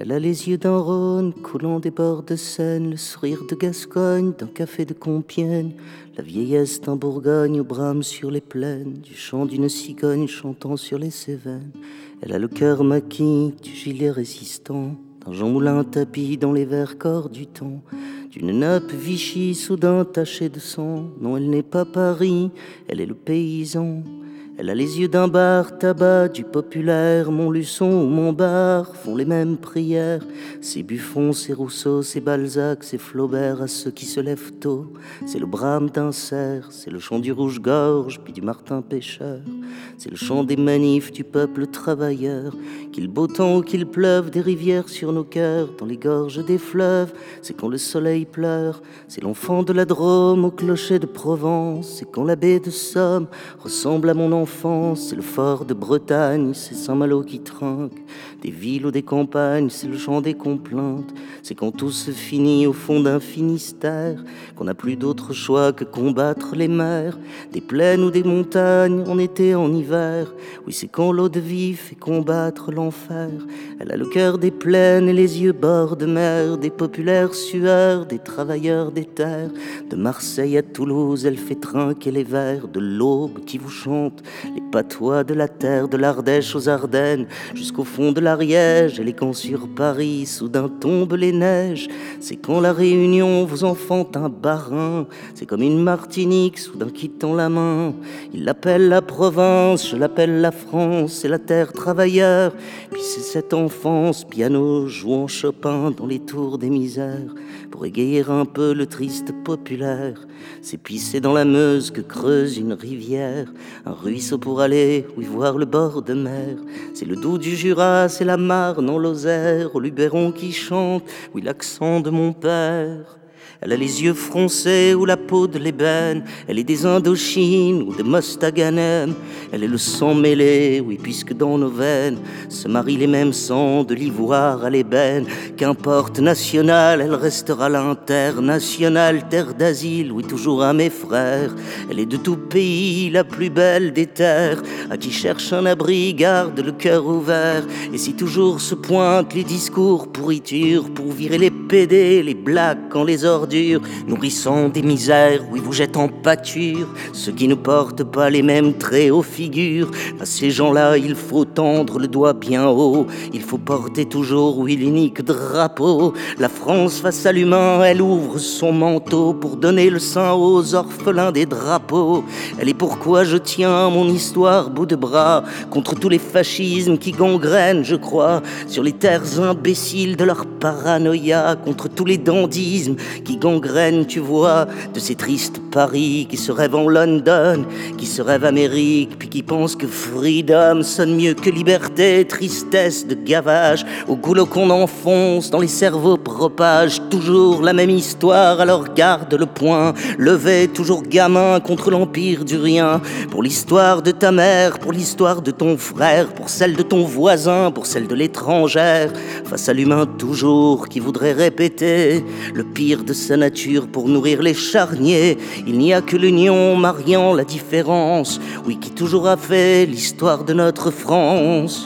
Elle a les yeux d'un Rhône coulant des bords de Seine, le sourire de Gascogne d'un café de Compiègne, la vieillesse d'un Bourgogne au brame sur les plaines, du chant d'une cigogne chantant sur les Cévennes. Elle a le cœur maquis du gilet résistant, d'un Jean Moulin tapis dans les verts corps du temps, d'une nappe Vichy soudain tachée de sang. Non, elle n'est pas Paris, elle est le paysan. Elle a les yeux d'un bar tabac du populaire. Montluçon ou Montbard font les mêmes prières. C'est Buffon, c'est Rousseau, c'est Balzac, c'est Flaubert à ceux qui se lèvent tôt. C'est le brame d'un cerf, c'est le chant du rouge-gorge puis du martin pêcheur. C'est le chant des manifs du peuple travailleur. Qu'il beau temps ou qu'il pleuve, des rivières sur nos cœurs, dans les gorges des fleuves, c'est quand le soleil pleure. C'est l'enfant de la Drôme au clocher de Provence. C'est quand la baie de Somme ressemble à mon enfance. C'est le fort de Bretagne, c'est Saint-Malo qui trinque. Des villes ou des campagnes, c'est le chant des complaintes. C'est quand tout se finit au fond d'un Finistère, qu'on n'a plus d'autre choix que combattre les mers. Des plaines ou des montagnes, en été, en hiver. Oui, c'est quand l'eau de vie fait combattre l'enfer. Elle a le cœur des plaines et les yeux bord de mer, des populaires sueurs, des travailleurs des terres. De Marseille à Toulouse, elle fait trinquer les vers de l'Aube qui vous chante les patois de la terre, de l'Ardèche aux Ardennes, jusqu'au fond de l'Ariège. Et les quand sur Paris, soudain tombent les neiges. C'est quand la Réunion vous enfante un barin. C'est comme une Martinique, soudain quittant la main. Il l'appelle la province, je l'appelle la France. C'est la terre travailleur, puis c'est cette enfance, piano jouant Chopin dans les tours des misères, pour égayer un peu le triste populaire. C'est pisser dans la Meuse que creuse une rivière, un ruisseau pour aller, oui, voir le bord de mer. C'est le Doubs du Jura, c'est la Marne en Lozère, au Luberon qui chante, oui, l'accent de mon père. Elle a les yeux froncés ou la peau de l'ébène. Elle est des Indochines ou de Mostaganem. Elle est le sang mêlé, oui, puisque dans nos veines se marient les mêmes sangs, de l'ivoire à l'ébène. Qu'importe national, elle restera l'internationale, terre d'asile, oui, toujours à mes frères. Elle est de tout pays la plus belle des terres, à qui cherche un abri, garde le cœur ouvert. Et si toujours se pointent les discours pourritures pour virer les pédés, les blagues quand les ordures, nourrissant des misères, oui, vous jettent en pâture ceux qui ne portent pas les mêmes traits aux figures. À ces gens-là, il faut tendre le doigt bien haut. Il faut porter toujours, oui, l'unique drapeau. La France face à l'humain, elle ouvre son manteau pour donner le sein aux orphelins des drapeaux. Elle est pourquoi je tiens mon histoire bout de bras contre tous les fascismes qui gangrènent, je crois, sur les terres imbéciles de leur paranoïa, contre tous les dandysmes qui gangrène, tu vois, de ces tristes Paris qui se rêvent en London, qui se rêvent Amérique, puis qui pensent que freedom sonne mieux que liberté. Tristesse de gavage, au goulot qu'on enfonce, dans les cerveaux propage toujours la même histoire. Alors garde le poing levé, toujours gamin, contre l'empire du rien, pour l'histoire de ta mère, pour l'histoire de ton frère, pour celle de ton voisin, pour celle de l'étrangère, face à l'humain toujours qui voudrait répéter le pire de sa nature pour nourrir les charniers. Il n'y a que l'union mariant la différence, oui, qui toujours a fait l'histoire de notre France.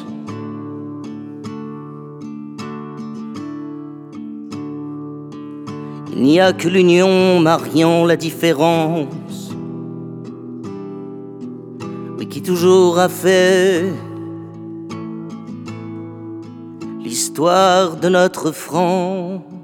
Il n'y a que l'union mariant la différence, oui, qui toujours a fait l'histoire de notre France.